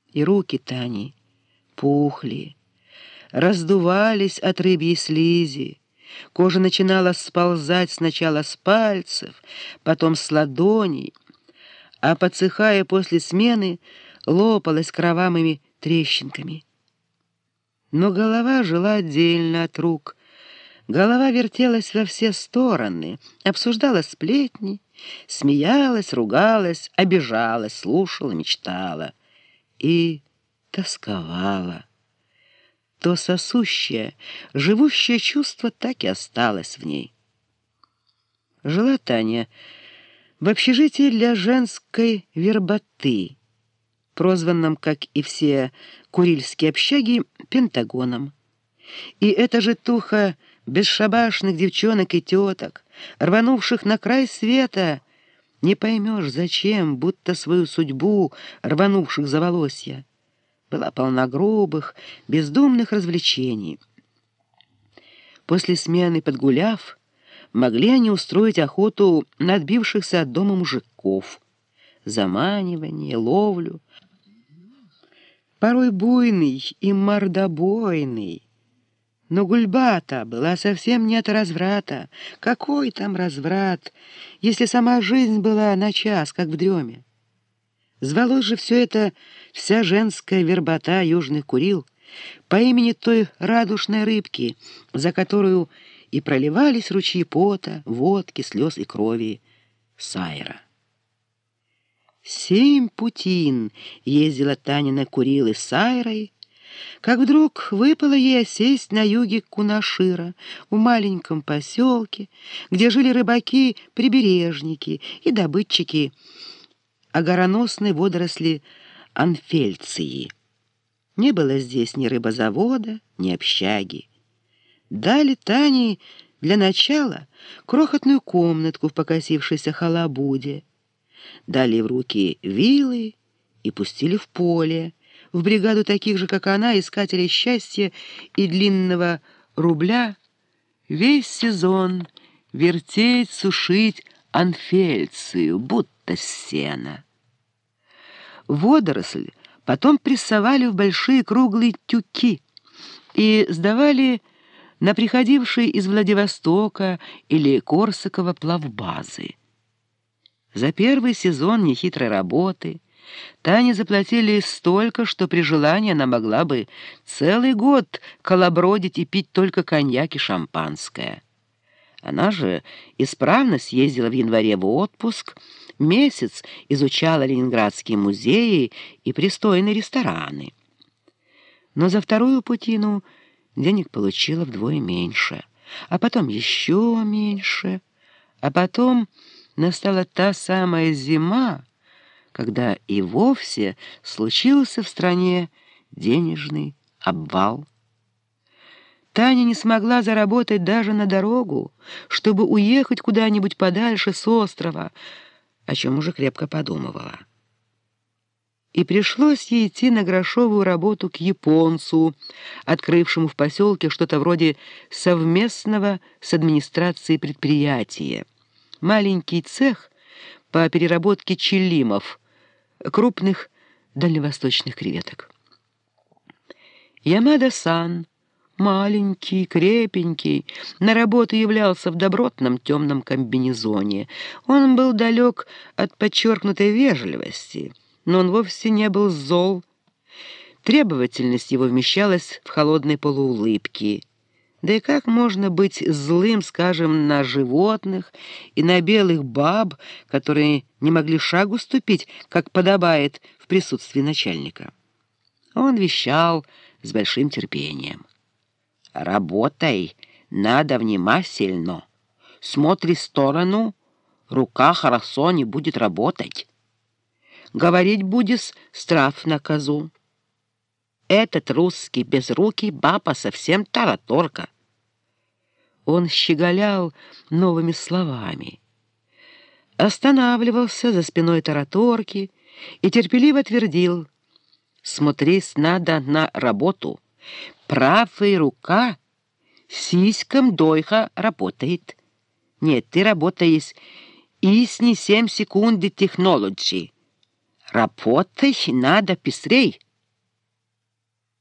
И руки Тани пухли, раздувались от рыбьей слизи. Кожа начинала сползать сначала с пальцев, потом с ладоней, а, подсыхая после смены, лопалась кровавыми трещинками. Но голова жила отдельно от рук. Голова вертелась во все стороны, обсуждала сплетни, смеялась, ругалась, обижалась, слушала, мечтала и тосковала. То сосущее, живущее чувство так и осталось в ней. Жила Таня в общежитии для женской верботы, прозванном, как и все курильские общаги, Пентагоном. И эта же туха бесшабашных девчонок и теток, рванувших на край света, не поймешь зачем, будто свою судьбу рванувших за волосья, была полна грубых, бездумных развлечений. После смены подгуляв, могли они устроить охоту на отбившихся от дома мужиков, заманивание, ловлю, порой буйный и мордобойный. Но гульба-то была совсем не от разврата. Какой там разврат, если сама жизнь была на час, как в дреме? Звалось же все это вся женская вербота южных Курил по имени той радушной рыбки, за которую и проливались ручьи пота, водки, слез и крови — Сайра. 7 путин ездила Таня на Курилы с Сайрой, как вдруг выпало ей осесть на юге Кунашира, в маленьком поселке, где жили рыбаки-прибережники и добытчики огороносной водоросли анфельции. Не было здесь ни рыбозавода, ни общаги. Дали Тане для начала крохотную комнатку в покосившейся халабуде, дали в руки вилы и пустили в поле, в бригаду таких же, как она, искателей счастья и длинного рубля, весь сезон вертеть, сушить анфельцию, будто сено. Водоросль потом прессовали в большие круглые тюки и сдавали на приходившие из Владивостока или Корсакова плавбазы. За первый сезон нехитрой работы Тане заплатили столько, что при желании она могла бы целый год колобродить и пить только коньяк и шампанское. Она же исправно съездила в январе в отпуск, месяц изучала ленинградские музеи и пристойные рестораны. Но за вторую путину денег получила вдвое меньше, а потом еще меньше, а потом настала та самая зима, когда и вовсе случился в стране денежный обвал. Таня не смогла заработать даже на дорогу, чтобы уехать куда-нибудь подальше с острова, о чем уже крепко подумывала. И пришлось ей идти на грошовую работу к японцу, открывшему в поселке что-то вроде совместного с администрацией предприятия. Маленький цех по переработке чилимов, крупных дальневосточных креветок. Ямада-сан, маленький, крепенький, на работу являлся в добротном темном комбинезоне. Он был далек от подчеркнутой вежливости, но он вовсе не был зол. Требовательность его вмещалась в холодной полуулыбке. Да и как можно быть злым, скажем, на животных и на белых баб, которые не могли шагу ступить, как подобает в присутствии начальника? Он вещал с большим терпением. «Работай, надо внимательно. Смотри в сторону, рука хорошо не будет работать. Говорить будешь, штраф наказу. Этот русский безрукий баба совсем тараторка». Он щеголял новыми словами, останавливался за спиной тараторки и терпеливо твердил: «Смотреть надо на работу. Правая рука сиськом дойха работает. Нет, ты работаешь исни 7 секунд технологии. Работай надо быстрей».